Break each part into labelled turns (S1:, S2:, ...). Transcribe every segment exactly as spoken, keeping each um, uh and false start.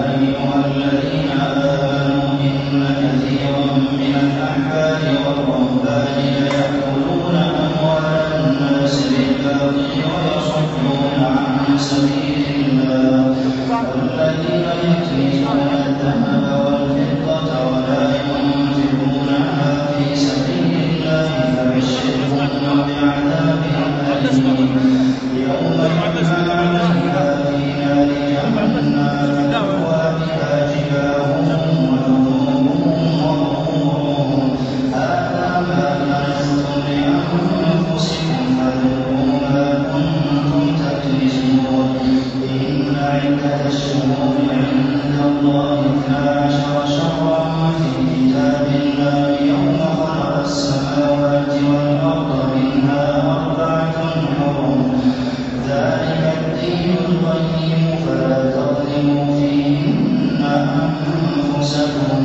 S1: أيها الذين آمنوا إن كثيرا من الأحبار والرهبان ليأكلون أموال الناس بالباطل ويصدون عن سبيل الله والذين يكنزون الذهب والفضة ولا ينفقونها في سبيل الله فبشرهم بعذاب أليم يوم يحمى عليها في نار جهنم فتكوى بها جباههم وجنوبهم وظهورهم هذا ما كنزتم لأنفسكم فذوقوا ما كنتم تكنزون إن عدة الشهور عند الله اثنا عشر شهرا في كتاب الله يوم خلق السماوات والأرض منها أربعة حرم ذلك الدين القيم فلا تظلموا فيهن أنفسكم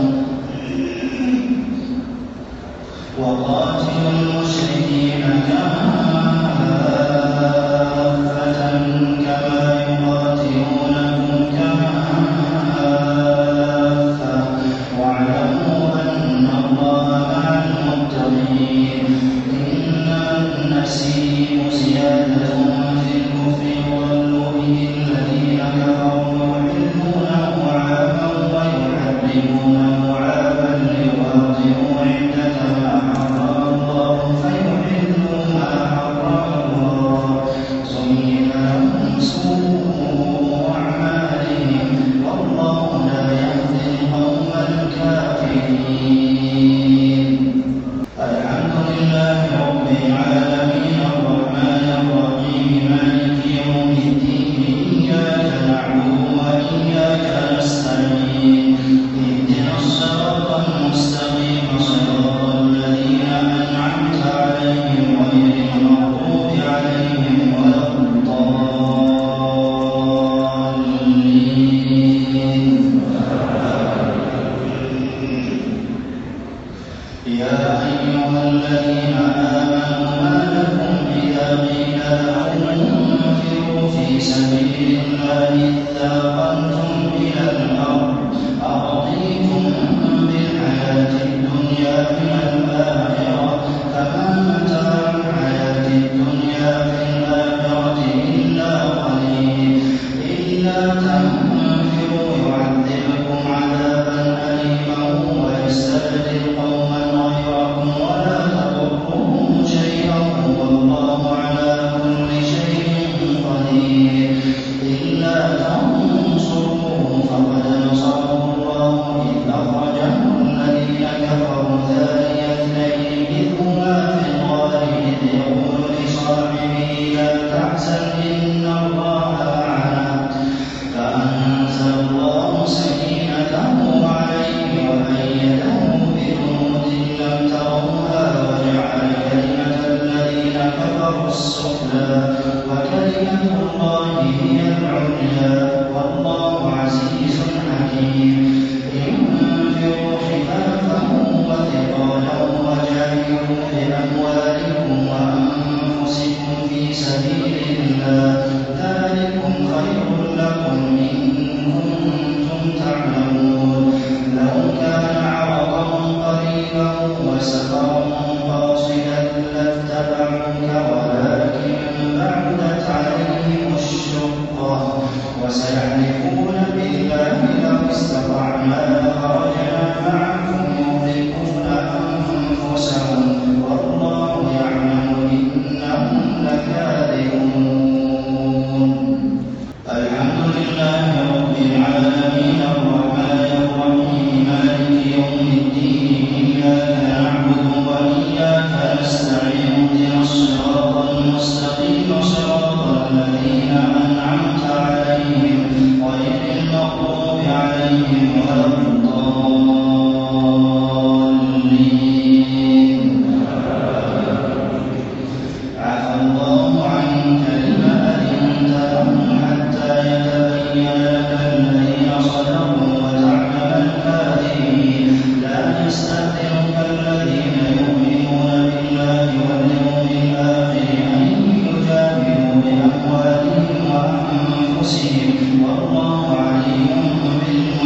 S1: وقاتلوا المشركين كافة كما يقاتلونكم كافة واعلموا أن الله مع المتقين إنما النسيء زيادة في الكفر يضل به الذين كفروا يحلونه عاما ويحرمونه عاما ليواطئوا عدة ما حرم الله فيحلوا ما حرم الله زين لهم سوء أعمالهم والله لا يهدي القوم الكافرين. الحمد لله رب العالمين الرحمن الرحيم مالك يوم الدين إياك نعبد وإياك نستعين اهدنا الصراط المستقيم صراط الذين أنعمت عليهم غير المغضوب عليهم ولا الضالين. يا أيها الذين آمنوا ما لكم إذا قيل لكم انفروا في سبيل الله اثاقلتم إلى الأرض أرضيتم بالحياة الدنيا من الآخرة فما متاع الحياة الدنيا في الآخرة إلا قليل إلا تنفروا يعذبكم عذابا أليما ويستبدل قوما غيركم ولا تضروه شيئا والله على كل شيء قدير إلا تنصروه فقد نصره الله إذ أخرجه الذين كفروا ثاني اثنين إذ هما في الغار إذ يقول لصاحبه لا تحزن إن الله معنا فأنزل الله سكينته عليه وأيده بجنود لم تروها وجعل كلمة الذين كفروا السفلى وكلمة الله هي العليا والله عزيز حكيم. انفروا خفافا وثقالا وجاهدوا بأموالكم وأنفسكم في سبيل الله ذلكم خير لكم إن كنتم تعلمون. لو كان عرضا قريبا وسفرا قاصدا لاتبعوك ولكن بعدت عليهم الشقة وسيحلفون بالله لو استطعنا لخرجنا معكم يهلكون أنفسهم والله يعلم إنهم لكاذبون. الحمد لله رب العالمين الرحمن الرحيم مالك يوم الدين إياك نعبد وإياك نستعين اهدنا الصراط المستقيم صراط الذين أنعمت عليهم غير المغضوب عليهم ولا الضالين. عفى الله عنك لما أذنت لهم حتى يتبين لك الذين صدقوا وتعلم الكاذبين. لا يستأذنك الذين يؤمنون بالله واليوم الآخر أن يجاهدوا بأموالهم وأنفسهم والله عليم بالمتقين.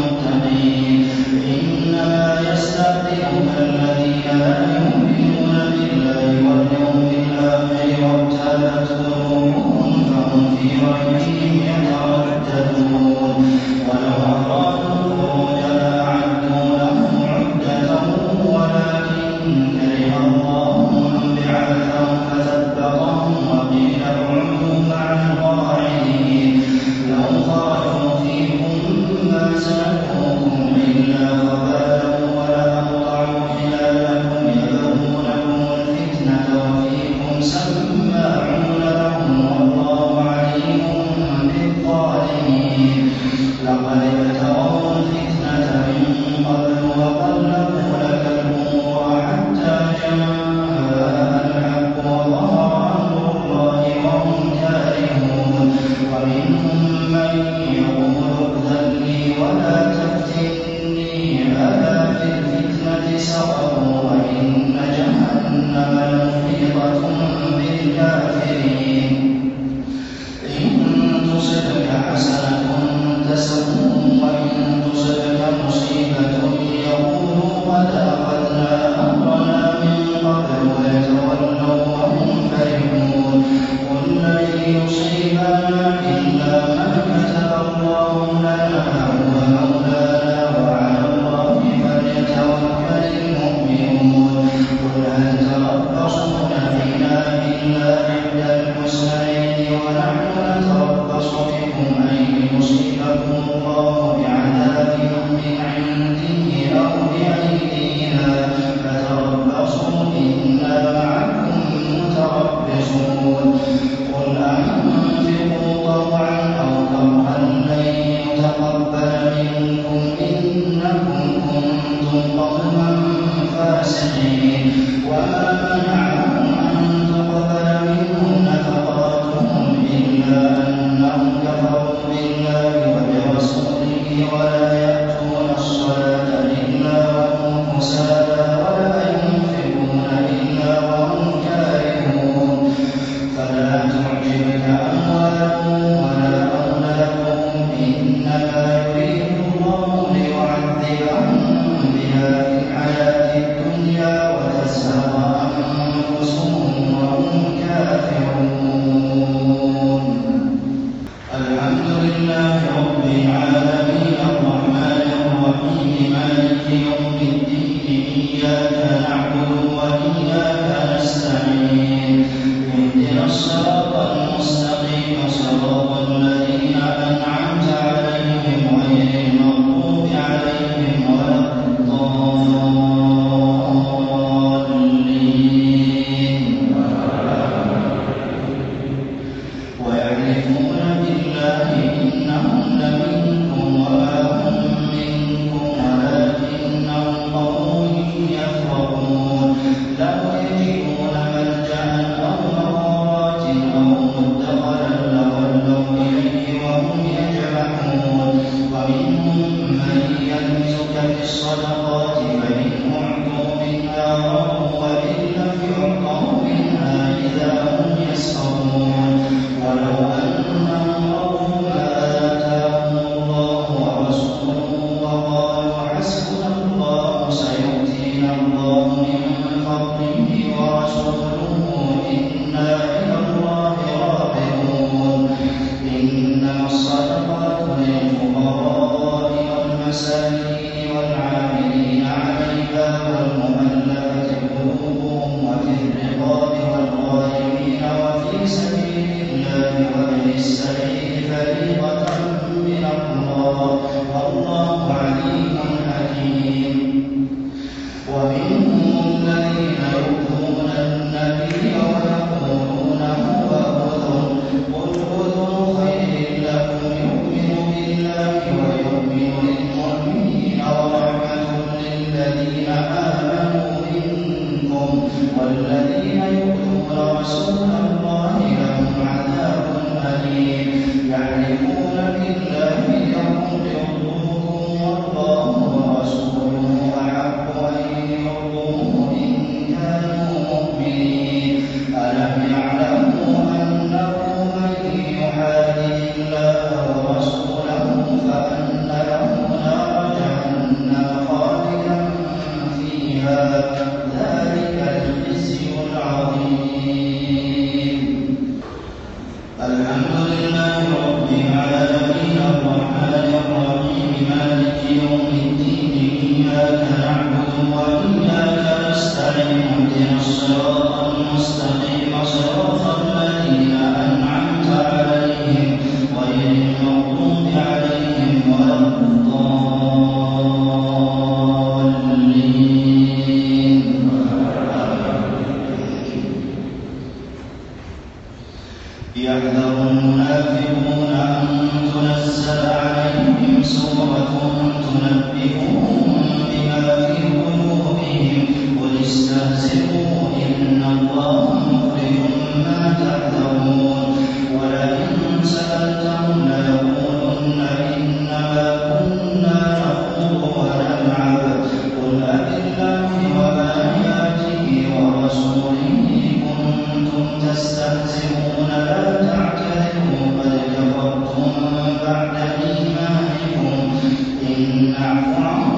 S1: زادوكم إلا خبالا ولأوضعوا خلالكم يبغونكم الفتنة وفيكم سماعون لهم والله عليم بالظالمين. لقد ابتغوا الفتنة من قبل وقلبوا لك الأمور حتى جاء الحق وظهر أمر الله وهم كارهون. ومنهم من يقول ائذن لي ولا تفتني ألا في الفتنة سقطوا وإن جهنم لمحيطة بالكافرين. إن تصبك حسنة تسؤهم وإن تصبك مصيبة يقولوا قد أخذنا أمرنا من قبل ويتولوا وهم فرحون. قل لن يصيبنا إلا ما كتب الله لنا هو مولانا وعلى الله فليتوكل المؤمنون. قل هل تربصون بنا إلا إحدى الحسنيين ونحن نتربص بكم أن يصيبكم الله بعذاب من عنده أو بأيدينا فتربصوا إنا معكم متربصون. قل أنفقوا طوعا أو كرها لن يتقبل منكم إنكم كنتم قوما فاسقين. وما منعهم أن تقبل منهم نفقاتهم إلا أنهم كفروا بالله وبرسوله ولا يأتون الصلاة إلا وهم كسالى ولا ينفقون إلا وهم كارهون. فلا تعجبك أموالهم ولا أولادهم إنما يريد الله ليعذبهم بها في الحياة الدنيا وتزهق أنفسهم وهم كافرون. الحمد لله رب العالمين الرحمن الرحيم مالك يوم الدين إياك نعبد وإياك نستعين اهدنا الصراط المستقيم صراط الذين أنعمت عليهم غير المغضوب عليهم ولا الضالين. ويحلفون بالله إنهم لمنكم وما هم منكم ولكنهم قوم يفرقون. لو يجدون ملجأ أو مغارات أو مدخلا لولوا إليه وهم يجمحون. ومنهم من يلمزك في الصدقات فإن أعطوا منها رضوا وإن لم يعطوا منها إذا هم يسخطون. ولو أنهم رضوا ما آتاهم الله ورسوله وقالوا حسبنا الله سيؤتينا الله من فضله ورسوله إنا إلى الله راغبون. إنما الصدقات للفقراء والمساكين والعاملين عليها والمؤلفة قلوبهم وفي الرقاب والغارمين وفي سبيل الله وابن السبيل فريضة من الله والله عليم حكيم. ومنهم الذين يؤذون النبي ويقولون هو أذن قل أذن خير لكم يؤمن بالله ويؤمن للمؤمنين ورحمة للذين آمنوا منكم والذين يؤذون رسول الله لهم عذاب أليم. يعرفون بالله لهم يرضوكم والله ورسوله أحق أن يرضوه إن كانوا مؤمنين. ألم يعلموا أنه من يحادد الله ورسوله فأن له نار جهنم خالدا فيها ذلك الخزي العظيم. الحمد لله رب العالمين الرحمن الرحيم مالك يوم الدين إياك نعبد وإياك نستعين اهدنا الصراط المستقيم صراط الذين أنعمت عليهم غير المغضوب عليهم ولا الضالين. يحذر المنافقون أن تنزل عليهم سورة تنبئهم بما في قلوبهم قل استهزئوا إن الله مخرج ما تحذرون ولئن سألتهم ليقولن إنما كنا نخوض ونلعب قل أبالله وآياته ورسوله كنتم تستهزئون لا تعتذروا قد كفرتم بعد إيمانكم إن نعف عن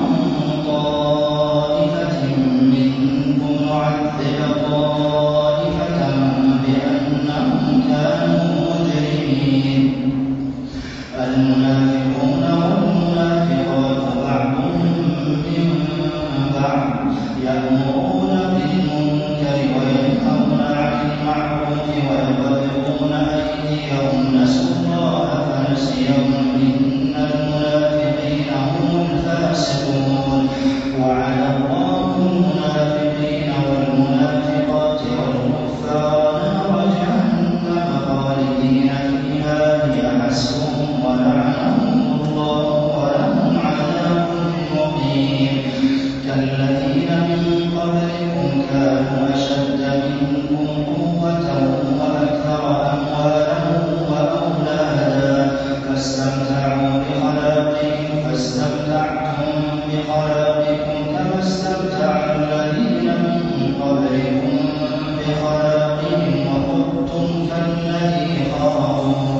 S1: طائفة منكم نعذب طائفة بأنهم كانوا مجرمين المنافقون والمنافقات بعضهم من بعض يأمرون بالمنكر وينهون عن المعروف ويقبضون أيديهم نسوا الله فنسيهم إن المنافقين هم الفاسقون وعد الله المنافقين والمنافقات والكفار نار جهنم خالدين فيها هي حسبهم ولعنهم الله ولهم عذاب مقيم كالذين من قبلكم كانوا أشد منكم قوة وأكثر أموالا وأولادا فاستمتعوا بخلاقهم فاستمتعتم بخلاقكم كما استمتع الذين من قبلكم بخلاقهم وخضتم كالذي خاضوا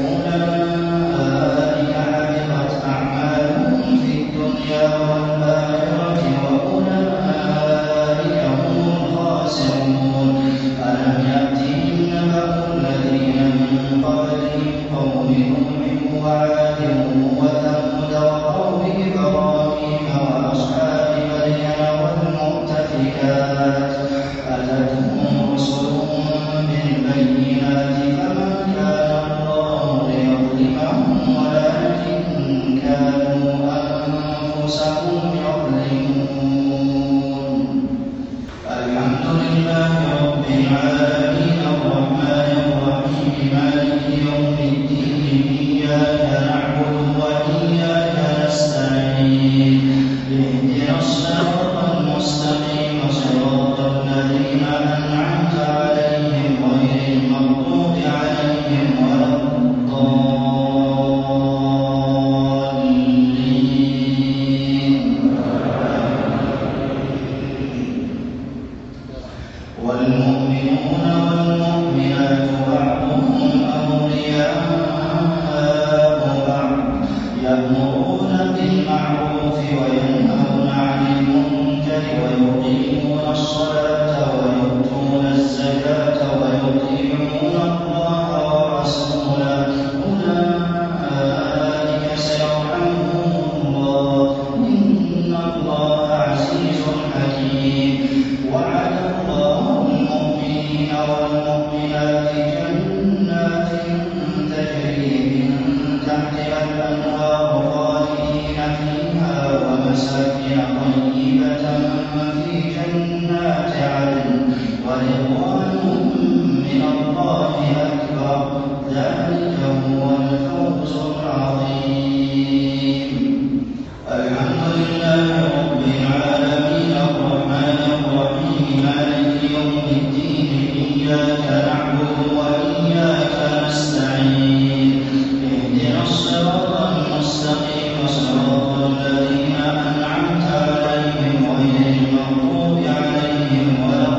S1: أولئك حبطت أعمالهم في الدنيا والآخرة وأولئك هم الخاسرون ألم يأتهم نبأ الذين من قبلهم قوم نوح وعاد وثمود وقوم إبراهيم وأصحاب مدين والمؤتفكات أتتهم رسلهم بالبينات فما كان الله ليظلمهم ولكن كانوا أنفسهم يظلمون الحمد لله رب العالمين الرحمن الرحيم مالك يوم الدين إياك نعبد وإياك نستعين اهدنا الصراط المستقيم صراط الذين أنعمت عليهم غير المغضوب عليهم ولا الضالين والمؤمنون والمؤمنات بعضهم أولياء بعض يأمرون بالمعروف وينهون عن المنكر ويقيمون الصلاة ويؤتون الزكاة ويطيعون الله ورسوله أولئك سيرحمهم الله إن الله عزيز حكيم وعد الله المؤمنين والمؤمنات جنات تجري من تحتها الأنهار خالدين فيها ومساكن طيبة في جنات عدن ورضوان من الله أكبر ذلك هو الفوز العظيم الحمد لله رب العالمين الرحمن الرحيم مالك يوم الدين إياك نعبد وإياك نستعين اهدنا الصراط المستقيم صراط الذين أنعمت عليهم غير المغضوب عليهم ولا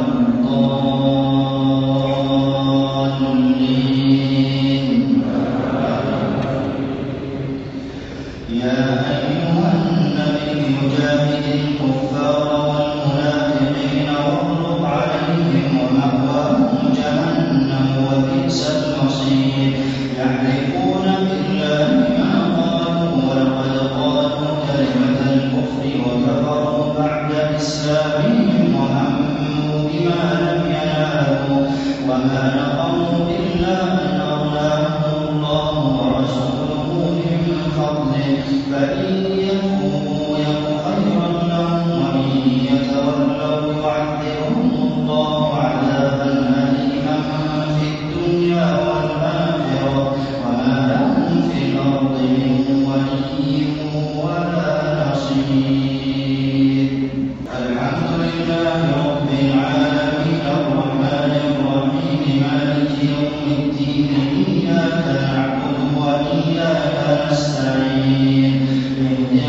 S1: الضالين يا أيها النبي جاهد الكفار والمنافقين واغلظ عليهم ومأواهم جهنم وبئس المصير يحلفون بالله ما قالوا ولقد قالوا كلمة الكفر وكفروا بعد إسلامهم وهموا بما لم ينالوا وما نقموا إلا أن أغناهم الله ورسوله من فضله فإن يتوبوا يك خيرا لهم وإن يتولوا يعذبهم الله عذابا أليما في الدنيا والآخرة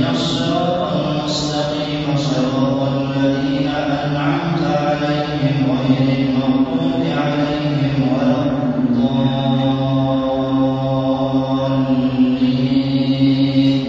S1: الصراط المستقيم صراط الذين أنعمت عليهم غير المغضوب عليهم ولا الضالين.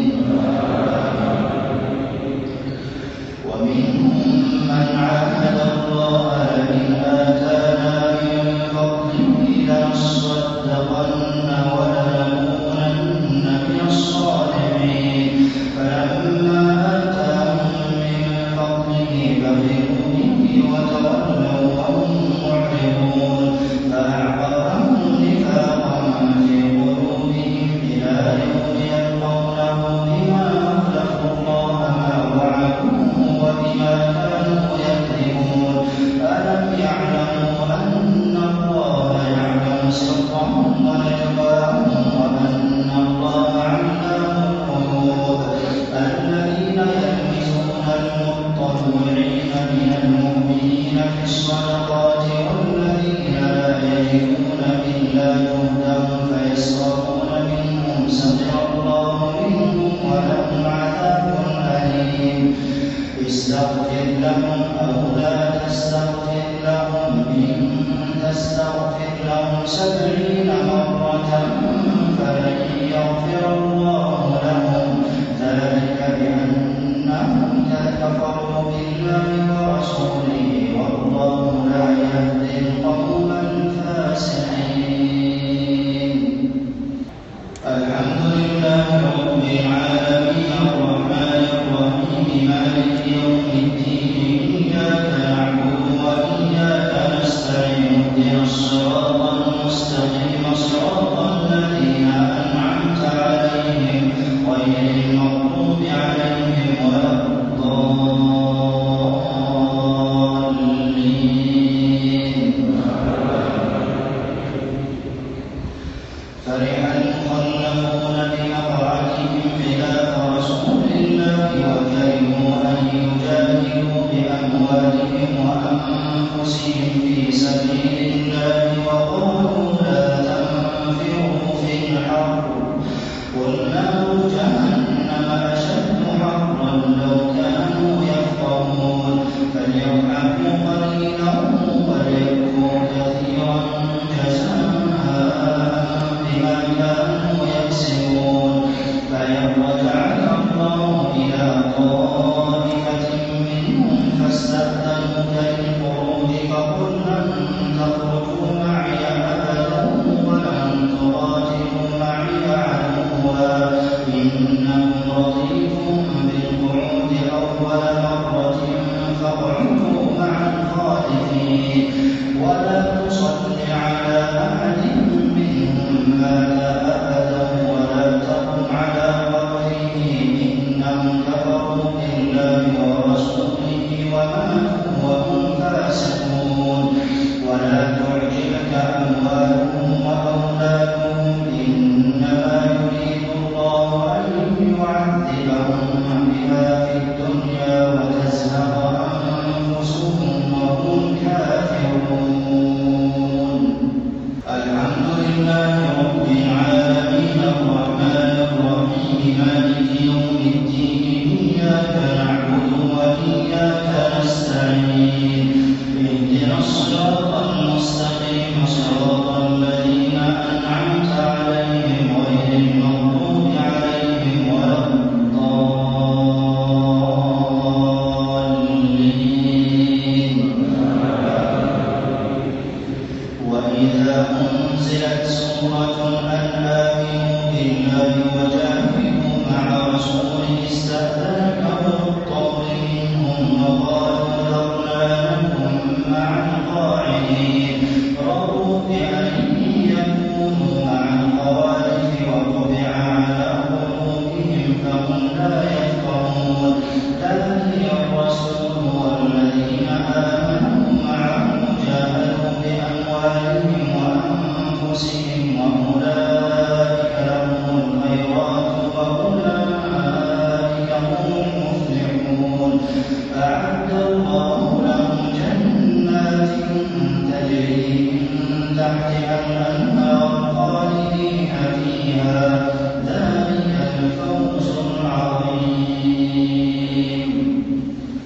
S1: ومنهم من عاهد الله لئن آتانا من فضله لنصدقن ولنكونن من الصالحين فلما آتاهم من فضله بخلوا به وتولوا وهم معرضون فأعقبهم نفاقا في قلوبهم إلى يوم يلقونه بما أخلفوا الله ما وعدوه وبما كانوا يكذبون ألم يعلموا أن الله يعلم سرهم ونجواهم وأن الله علام الغيوب الذين يلمزون المطوعين من المؤمنين في الصدقات والذين لا يجدون إلا جهدهم فيسخرون منهم سخر الله منهم ولهم عذاب أليم استغفر لهم أو لا تستغفر لهم إن تستغفر لهم سبعين مرة فلن يغفر الله لهم ذلك بأنهم كفروا بالله ورسوله والله لا يهدي القوم الفاسقين. الحمد لله رب العالمين الرحمن الرحيم مالك يوم الدين إياك نعبد وإياك نستعين اهدنا الصراط المستقيم صراط الذين أنعمت عليهم غير المغضوب عليهم ولا الضالين. فرح المخلفون بمقعدهم خلاف رسول الله وكرهوا أن يجاهدوا بأموالهم وأنفسهم في سبيل الله وقالوا لا تنفروا في الحر قل نار جهنم أشد حرا لو كانوا يفقهون فليضحكوا قليلا وليبكوا كثيرا جزاء بما كانوا يكسبون فيرجع الله إلى طائفة منهم فاستأذنوك للخروج فقل لن تخرجوا معي أبدا ولن تقاتلوا معي عدوا إنهم رضيتم بالقعود أول مرة فاقعدوا مع الخالفين ولا تصل على أحد منهم مات أبدا ولا تقم على قبره إنهم كفروا بالله ورسوله وماتوا وهم فاسقون ولا تعجبك أموالهم وأولادهم إنما يريد الله أن يعذبهم بها في الدنيا وتزهق أنفسهم وهم كافرون. الحمد لله رب العالمين الرحمن الرحيم مالك يوم الدين إياك نعبد وإياك نستعين اهدنا الصراط المستقيم صراط الذين أنعمت عليهم غير المغضوب عليهم ولا الضالين. وإذا أنزلت سورة أن آمنوا بالله وجاهدوا مع رسوله استأذنك أولو الطول منهم وقالوا ذرنا نكن مع القاعدين رضوا بأن يكونوا مع الخوالف وطبع على قلوبهم فهم لا يفقهون لكن الرسول والذين آمنوا معه جاهدوا بأموالهم وأنفسهم وأولئك لهم الخيرات وأولئك هم المفلحون أعد الله لهم جنات تجري من تحتها الأنهار خالدين فيها